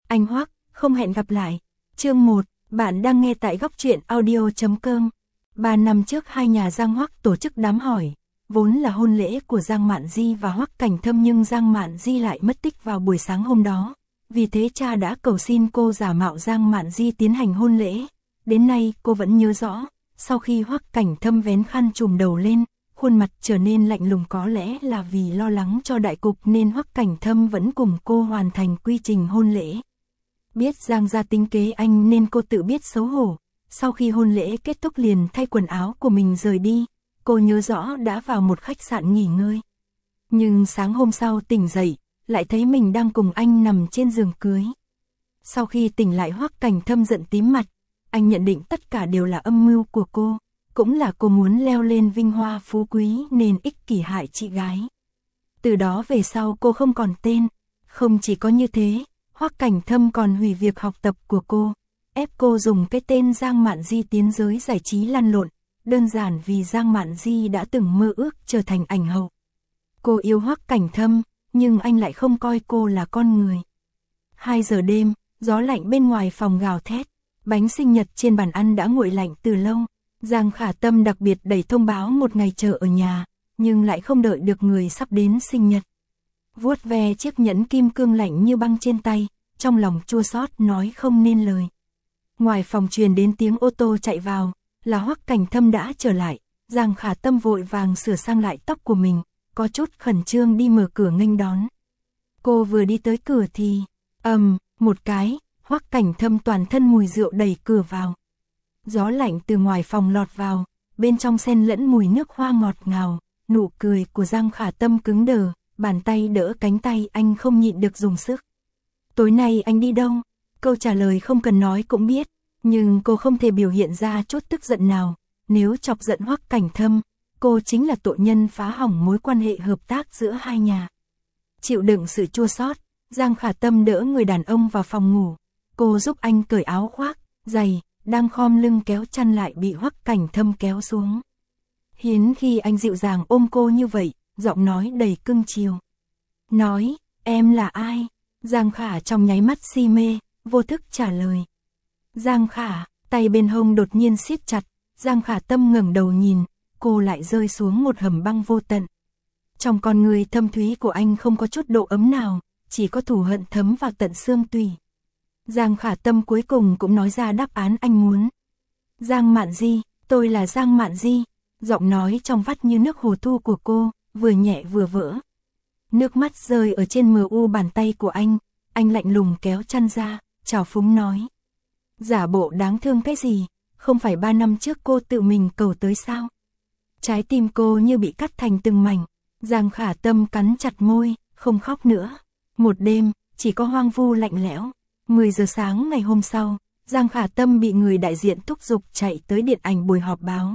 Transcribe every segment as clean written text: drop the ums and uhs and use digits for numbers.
Anh Hoắc, không hẹn gặp lại. Chương 1, bạn đang nghe tại góc truyện audio.com. 3 năm trước hai nhà Giang Hoắc tổ chức đám hỏi, vốn là hôn lễ của Giang Mạn Di và Hoắc Cảnh Thâm, nhưng Giang Mạn Di lại mất tích vào buổi sáng hôm đó. Vì thế cha đã cầu xin cô giả mạo Giang Mạn Di tiến hành hôn lễ. Đến nay cô vẫn nhớ rõ, sau khi Hoắc Cảnh Thâm vén khăn trùm đầu lên, khuôn mặt trở nên lạnh lùng, có lẽ là vì lo lắng cho đại cục nên Hoắc Cảnh Thâm vẫn cùng cô hoàn thành quy trình hôn lễ. Biết Giang gia tính kế anh nên cô tự biết xấu hổ. Sau khi hôn lễ kết thúc liền thay quần áo của mình rời đi. Cô nhớ rõ đã vào một khách sạn nghỉ ngơi. Nhưng sáng hôm sau tỉnh dậy, lại thấy mình đang cùng anh nằm trên giường cưới. Sau khi tỉnh lại, Hoắc Cảnh Thâm giận tím mặt. Anh nhận định tất cả đều là âm mưu của cô. Cũng là cô muốn leo lên vinh hoa phú quý nên ích kỷ hại chị gái. Từ đó về sau cô không còn tên. Không chỉ có như thế, Hoắc Cảnh Thâm còn hủy việc học tập của cô, ép cô dùng cái tên Giang Mạn Di tiến giới giải trí lăn lộn, đơn giản vì Giang Mạn Di đã từng mơ ước trở thành ảnh hậu. Cô yêu Hoắc Cảnh Thâm, nhưng anh lại không coi cô là con người. 2 giờ đêm, gió lạnh bên ngoài phòng gào thét, bánh sinh nhật trên bàn ăn đã nguội lạnh từ lâu. Giang Khả Tâm đặc biệt đẩy thông báo một ngày chờ ở nhà, nhưng lại không đợi được người sắp đến sinh nhật. Vuốt ve chiếc nhẫn kim cương lạnh như băng trên tay, trong lòng chua xót nói không nên lời. Ngoài phòng truyền đến tiếng ô tô chạy vào, là Hoắc Cảnh Thâm đã trở lại. Giang Khả Tâm vội vàng sửa sang lại tóc của mình, có chút khẩn trương đi mở cửa nghênh đón. Cô vừa đi tới cửa thì, một cái, Hoắc Cảnh Thâm toàn thân mùi rượu đẩy cửa vào. Gió lạnh từ ngoài phòng lọt vào, bên trong xen lẫn mùi nước hoa ngọt ngào, nụ cười của Giang Khả Tâm cứng đờ, bàn tay đỡ cánh tay anh không nhịn được dùng sức. Tối nay anh đi đâu? Câu trả lời không cần nói cũng biết, nhưng cô không thể biểu hiện ra chút tức giận nào. Nếu chọc giận Hoắc Cảnh Thâm, cô chính là tội nhân phá hỏng mối quan hệ hợp tác giữa hai nhà. Chịu đựng sự chua xót, Giang Khả Tâm đỡ người đàn ông vào phòng ngủ. Cô giúp anh cởi áo khoác, giày, đang khom lưng kéo chăn lại bị Hoắc Cảnh Thâm kéo xuống. Hiếm khi anh dịu dàng ôm cô như vậy, giọng nói đầy cưng chiều. Nói, em là ai? Giang Khả trong nháy mắt si mê, vô thức trả lời. Giang Khả, tay bên hông đột nhiên siết chặt, Giang Khả Tâm ngẩng đầu nhìn, cô lại rơi xuống một hầm băng vô tận. Trong con người thâm thúy của anh không có chút độ ấm nào, chỉ có thù hận thấm vào tận xương tủy. Giang Khả Tâm cuối cùng cũng nói ra đáp án anh muốn. Giang Mạn Di, tôi là Giang Mạn Di. Giọng nói trong vắt như nước hồ thu của cô, vừa nhẹ vừa vỡ. Nước mắt rơi ở trên mờ u bàn tay của anh lạnh lùng kéo chăn ra, trào phúng nói. Giả bộ đáng thương cái gì, không phải 3 năm trước cô tự mình cầu tới sao? Trái tim cô như bị cắt thành từng mảnh. Giang Khả Tâm cắn chặt môi, không khóc nữa. Một đêm, chỉ có hoang vu lạnh lẽo. 10 giờ sáng ngày hôm sau, Giang Khả Tâm bị người đại diện thúc giục chạy tới điện ảnh buổi họp báo.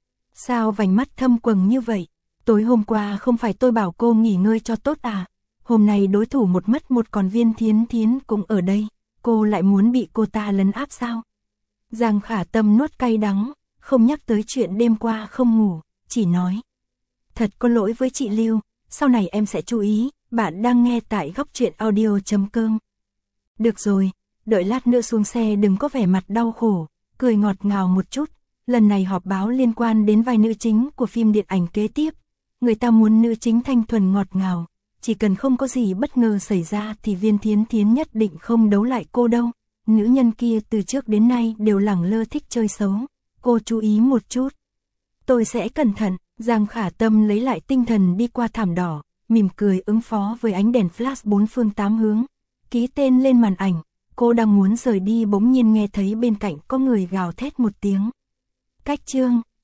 Sao vành mắt thâm quầng như vậy? Tối hôm qua không phải tôi bảo cô nghỉ ngơi cho tốt à? Hôm nay đối thủ một mất một, còn Viên Thiến Thiến cũng ở đây, cô lại muốn bị cô ta lấn áp sao? Giang Khả Tâm nuốt cay đắng, không nhắc tới chuyện đêm qua không ngủ, chỉ nói. Thật có lỗi với chị Lưu, sau này em sẽ chú ý. Bạn đang nghe tại góc truyện audio.com. Được rồi, đợi lát nữa xuống xe đừng có vẻ mặt đau khổ, cười ngọt ngào một chút. Lần này họp báo liên quan đến vai nữ chính của phim điện ảnh kế tiếp. Người ta muốn nữ chính thanh thuần ngọt ngào, chỉ cần không có gì bất ngờ xảy ra thì Viên Thiến Thiến nhất định không đấu lại cô đâu. Nữ nhân kia từ trước đến nay đều lẳng lơ thích chơi xấu, cô chú ý một chút. Tôi sẽ cẩn thận. Giang Khả Tâm lấy lại tinh thần đi qua thảm đỏ, mỉm cười ứng phó với ánh đèn flash 4 phương 8 hướng. Ký tên lên màn ảnh, cô đang muốn rời đi bỗng nhiên nghe thấy bên cạnh có người gào thét một tiếng. Cách chương.